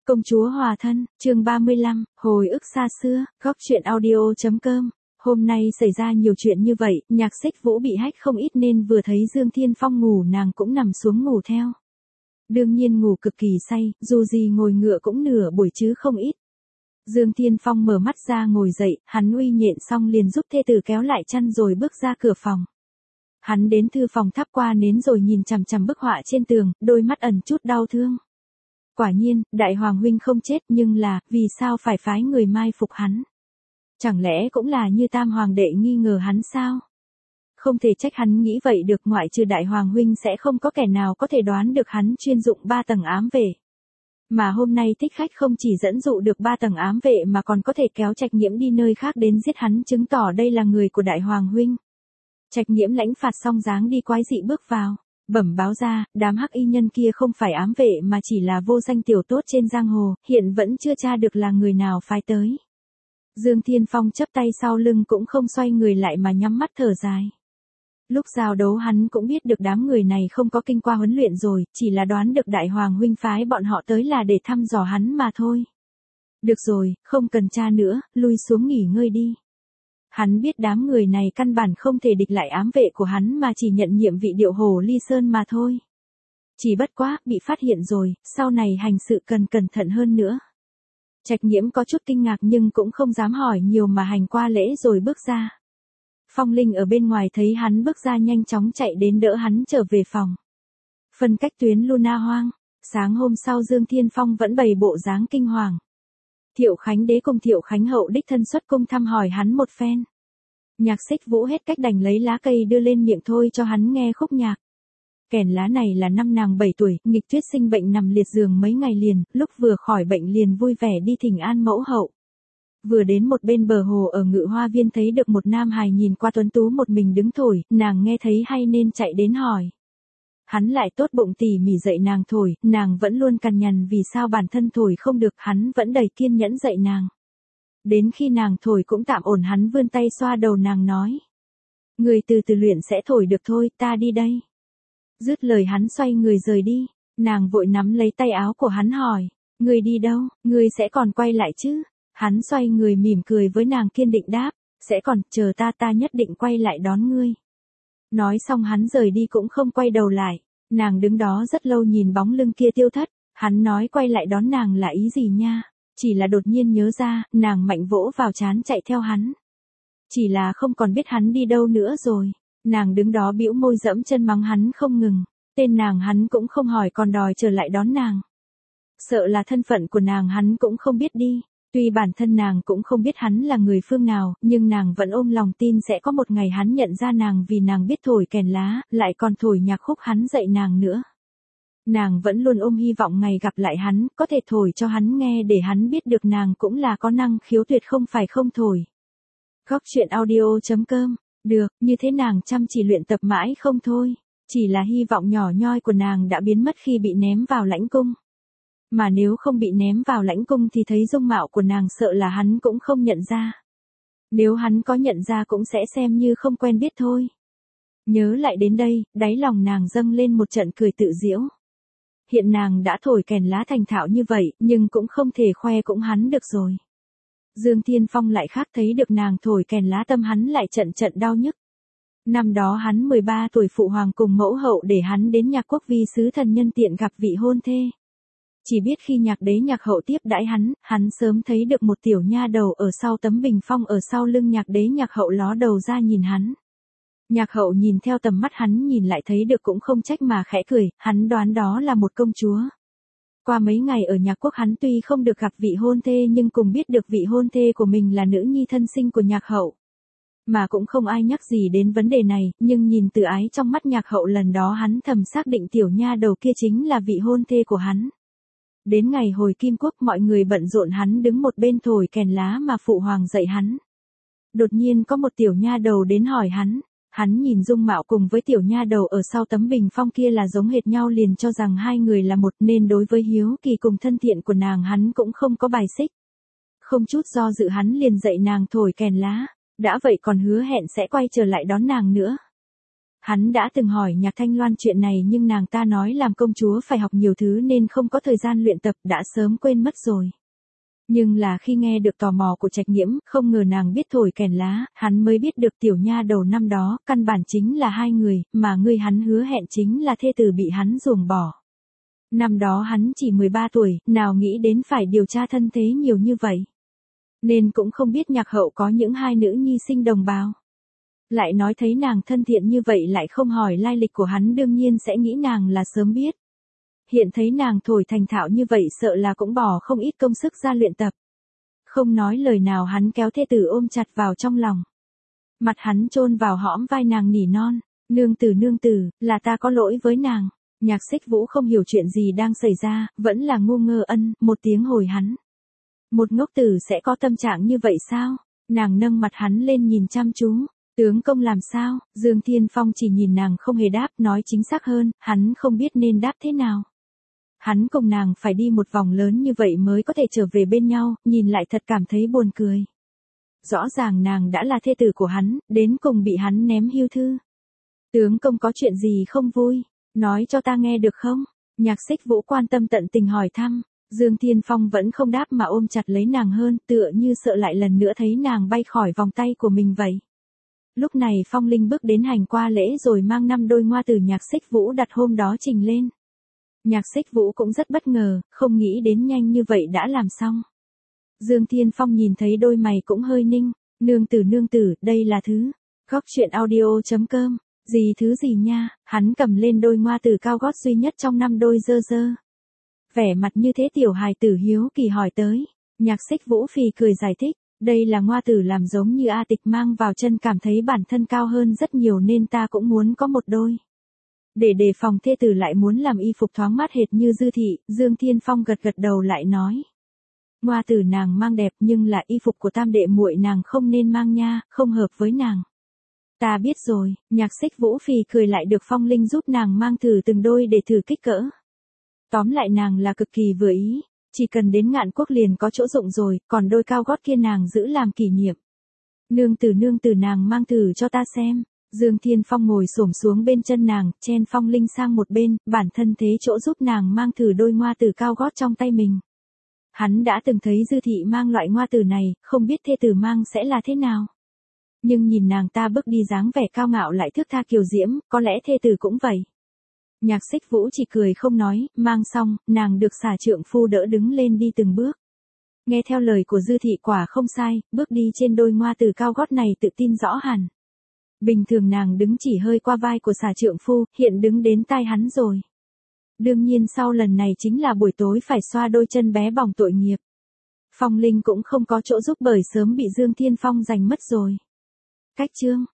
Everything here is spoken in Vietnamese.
Công chúa hòa thân, chương 35, hồi ức xa xưa, góc truyện audio.com. Hôm nay xảy ra nhiều chuyện như vậy, Nhạc Xích Vũ bị hack không ít nên vừa thấy Dương Thiên Phong ngủ nàng cũng nằm xuống ngủ theo. Đương nhiên ngủ cực kỳ say, dù gì ngồi ngựa cũng nửa buổi chứ không ít. Dương Thiên Phong mở mắt ra ngồi dậy, hắn uy nhện xong liền giúp thê tử kéo lại chăn rồi bước ra cửa phòng. Hắn đến thư phòng thắp qua nến rồi nhìn chằm chằm bức họa trên tường, đôi mắt ẩn chút đau thương. Quả nhiên, đại hoàng huynh không chết nhưng là, vì sao phải phái người mai phục hắn? Chẳng lẽ cũng là như tam hoàng đệ nghi ngờ hắn sao? Không thể trách hắn nghĩ vậy được, ngoại trừ đại hoàng huynh sẽ không có kẻ nào có thể đoán được hắn chuyên dụng 3 tầng ám vệ. Mà hôm nay thích khách không chỉ dẫn dụ được 3 tầng ám vệ mà còn có thể kéo Trạch Nhiễm đi nơi khác đến giết hắn, chứng tỏ đây là người của đại hoàng huynh. Trạch Nhiễm lãnh phạt xong dáng đi quái dị bước vào, bẩm báo ra, đám hắc y nhân kia không phải ám vệ mà chỉ là vô danh tiểu tốt trên giang hồ, hiện vẫn chưa tra được là người nào phái tới. Dương Thiên Phong chắp tay sau lưng cũng không xoay người lại mà nhắm mắt thở dài. Lúc giao đấu hắn cũng biết được đám người này không có kinh qua huấn luyện rồi, chỉ là đoán được đại hoàng huynh phái bọn họ tới là để thăm dò hắn mà thôi. Được rồi, không cần tra nữa, lui xuống nghỉ ngơi đi. Hắn biết đám người này căn bản không thể địch lại ám vệ của hắn mà chỉ nhận nhiệm vị điệu hồ ly sơn mà thôi. Chỉ bất quá, bị phát hiện rồi, sau này hành sự cần cẩn thận hơn nữa. Trạch Nhiễm có chút kinh ngạc nhưng cũng không dám hỏi nhiều mà hành qua lễ rồi bước ra. Phong Linh ở bên ngoài thấy hắn bước ra nhanh chóng chạy đến đỡ hắn trở về phòng. Phân cách tuyến Luna hoang, sáng hôm sau Dương Thiên Phong vẫn bày bộ dáng kinh hoàng. Thiệu Khánh Đế cùng Thiệu Khánh Hậu đích thân xuất cung thăm hỏi hắn một phen. Nhạc Xích Vũ hết cách đành lấy lá cây đưa lên miệng thôi cho hắn nghe khúc nhạc. Kèn lá này là năm nàng 7 tuổi, nghịch tuyết sinh bệnh nằm liệt giường mấy ngày liền, lúc vừa khỏi bệnh liền vui vẻ đi thỉnh an mẫu hậu. Vừa đến một bên bờ hồ ở Ngự Hoa Viên thấy được một nam hài nhìn qua tuấn tú một mình đứng thổi, nàng nghe thấy hay nên chạy đến hỏi. Hắn lại tốt bụng tỉ mỉ dạy nàng thổi, nàng vẫn luôn cằn nhằn vì sao bản thân thổi không được, hắn vẫn đầy kiên nhẫn dạy nàng. Đến khi nàng thổi cũng tạm ổn hắn vươn tay xoa đầu nàng nói. Người từ từ luyện sẽ thổi được thôi, ta đi đây. Dứt lời hắn xoay người rời đi, nàng vội nắm lấy tay áo của hắn hỏi. Người đi đâu, người sẽ còn quay lại chứ? Hắn xoay người mỉm cười với nàng kiên định đáp. Sẽ còn, chờ ta nhất định quay lại đón ngươi. Nói xong hắn rời đi cũng không quay đầu lại. Nàng đứng đó rất lâu nhìn bóng lưng kia tiêu thất. Hắn nói quay lại đón nàng là ý gì nha? Chỉ là đột nhiên nhớ ra, nàng mạnh vỗ vào trán chạy theo hắn. Chỉ là không còn biết hắn đi đâu nữa rồi. Nàng đứng đó bĩu môi dẫm chân mắng hắn không ngừng. Tên nàng hắn cũng không hỏi còn đòi trở lại đón nàng. Sợ là thân phận của nàng hắn cũng không biết đi. Tuy bản thân nàng cũng không biết hắn là người phương nào, nhưng nàng vẫn ôm lòng tin sẽ có một ngày hắn nhận ra nàng vì nàng biết thổi kèn lá, lại còn thổi nhạc khúc hắn dạy nàng nữa. Nàng vẫn luôn ôm hy vọng ngày gặp lại hắn, có thể thổi cho hắn nghe để hắn biết được nàng cũng là có năng khiếu tuyệt không phải không thổi. Góc truyện audio.com, được, như thế nàng chăm chỉ luyện tập mãi không thôi, chỉ là hy vọng nhỏ nhoi của nàng đã biến mất khi bị ném vào lãnh cung. Mà nếu không bị ném vào lãnh cung thì thấy dung mạo của nàng sợ là hắn cũng không nhận ra. Nếu hắn có nhận ra cũng sẽ xem như không quen biết thôi. Nhớ lại đến đây, đáy lòng nàng dâng lên một trận cười tự giễu. Hiện nàng đã thổi kèn lá thành thạo như vậy, nhưng cũng không thể khoe cũng hắn được rồi. Dương Thiên Phong lại khác thấy được nàng thổi kèn lá tâm hắn lại trận trận đau nhức. Năm đó hắn 13 tuổi phụ hoàng cùng mẫu hậu để hắn đến Nhạc Quốc vi sứ thần nhân tiện gặp vị hôn thê. Chỉ biết khi Nhạc Đế Nhạc Hậu tiếp đãi hắn sớm thấy được một tiểu nha đầu ở sau tấm bình phong ở sau lưng Nhạc Đế Nhạc Hậu ló đầu ra nhìn hắn. Nhạc Hậu nhìn theo tầm mắt hắn nhìn lại thấy được cũng không trách mà khẽ cười, hắn đoán đó là một công chúa. Qua mấy ngày ở Nhạc Quốc hắn tuy không được gặp vị hôn thê nhưng cùng biết được vị hôn thê của mình là nữ nhi thân sinh của Nhạc Hậu. Mà cũng không ai nhắc gì đến vấn đề này, nhưng nhìn từ ái trong mắt Nhạc Hậu lần đó hắn thầm xác định tiểu nha đầu kia chính là vị hôn thê của hắn. Đến ngày hồi Kim Quốc mọi người bận rộn hắn đứng một bên thổi kèn lá mà phụ hoàng dạy hắn. Đột nhiên có một tiểu nha đầu đến hỏi hắn nhìn dung mạo cùng với tiểu nha đầu ở sau tấm bình phong kia là giống hệt nhau liền cho rằng hai người là một nên đối với hiếu kỳ cùng thân thiện của nàng hắn cũng không có bài xích. Không chút do dự hắn liền dạy nàng thổi kèn lá, đã vậy còn hứa hẹn sẽ quay trở lại đón nàng nữa. Hắn đã từng hỏi Nhạc Thanh Loan chuyện này nhưng nàng ta nói làm công chúa phải học nhiều thứ nên không có thời gian luyện tập, đã sớm quên mất rồi. Nhưng là khi nghe được tò mò của Trạch Nghiễm, không ngờ nàng biết thổi kèn lá, hắn mới biết được tiểu nha đầu năm đó, căn bản chính là hai người, mà người hắn hứa hẹn chính là thê tử bị hắn ruồng bỏ. Năm đó hắn chỉ 13 tuổi, nào nghĩ đến phải điều tra thân thế nhiều như vậy. Nên cũng không biết Nhạc Hậu có những hai nữ nhi sinh đồng bào. Lại nói thấy nàng thân thiện như vậy lại không hỏi lai lịch của hắn, đương nhiên sẽ nghĩ nàng là sớm biết. Hiện thấy nàng thổi thành thạo như vậy sợ là cũng bỏ không ít công sức ra luyện tập. Không nói lời nào hắn kéo thê tử ôm chặt vào trong lòng. Mặt hắn chôn vào hõm vai nàng nỉ non, nương tử, là ta có lỗi với nàng. Nhạc Xích Vũ không hiểu chuyện gì đang xảy ra, vẫn là ngu ngơ một tiếng hồi hắn. Một ngốc tử sẽ có tâm trạng như vậy sao? Nàng nâng mặt hắn lên nhìn chăm chú. Tướng công làm sao? Dương Thiên Phong chỉ nhìn nàng không hề đáp, nói chính xác hơn, hắn không biết nên đáp thế nào. Hắn cùng nàng phải đi một vòng lớn như vậy mới có thể trở về bên nhau, nhìn lại thật cảm thấy buồn cười. Rõ ràng nàng đã là thê tử của hắn, đến cùng bị hắn ném hưu thư. Tướng công có chuyện gì không vui? Nói cho ta nghe được không? Nhạc Xích Vũ quan tâm tận tình hỏi thăm. Dương Thiên Phong vẫn không đáp mà ôm chặt lấy nàng hơn, tựa như sợ lại lần nữa thấy nàng bay khỏi vòng tay của mình vậy. Lúc này Phong Linh bước đến hành qua lễ rồi mang 5 đôi ngoa từ Nhạc Xích Vũ đặt hôm đó trình lên. Nhạc Xích Vũ cũng rất bất ngờ, không nghĩ đến nhanh như vậy đã làm xong. Dương Thiên Phong nhìn thấy đôi mày cũng hơi ninh. Nương tử, đây là thứ. Góc truyện audio.com. Gì thứ gì nha? Hắn cầm lên đôi ngoa từ cao gót duy nhất trong 5 đôi dơ. Vẻ mặt như thế tiểu hài tử hiếu kỳ hỏi tới. Nhạc Xích Vũ phì cười giải thích. Đây là ngoa tử làm giống như A Tịch mang vào chân, cảm thấy bản thân cao hơn rất nhiều nên ta cũng muốn có một đôi. Để đề phòng thê tử lại muốn làm y phục thoáng mát hệt như Dư thị, Dương Thiên Phong gật đầu lại nói. Ngoa tử nàng mang đẹp nhưng là y phục của tam đệ muội nàng không nên mang nha, không hợp với nàng. Ta biết rồi. Nhạc Xích Vũ phì cười lại được Phong Linh giúp nàng mang thử từng đôi để thử kích cỡ. Tóm lại nàng là cực kỳ vừa ý, chỉ cần đến Ngạn Quốc liền có chỗ dụng rồi, còn đôi cao gót kia nàng giữ làm kỷ niệm. Nương tử nàng mang thử cho ta xem. Dương Thiên Phong ngồi xổm xuống bên chân nàng, chen Phong Linh sang một bên, bản thân thế chỗ giúp nàng mang thử đôi ngoa tử cao gót trong tay mình. Hắn đã từng thấy Dư thị mang loại ngoa tử này, không biết thê tử mang sẽ là thế nào. Nhưng nhìn nàng ta bước đi dáng vẻ cao ngạo lại thước tha kiều diễm, có lẽ thê tử cũng vậy. Nhạc Xích Vũ chỉ cười không nói, mang xong, nàng được xà trượng phu đỡ đứng lên đi từng bước. Nghe theo lời của Dư thị quả không sai, bước đi trên đôi ngoa tử cao gót này tự tin rõ hẳn. Bình thường nàng đứng chỉ hơi qua vai của xà trượng phu, hiện đứng đến tai hắn rồi. Đương nhiên sau lần này chính là buổi tối phải xoa đôi chân bé bỏng tội nghiệp. Phong Linh cũng không có chỗ giúp bởi sớm bị Dương Thiên Phong giành mất rồi. Cách chương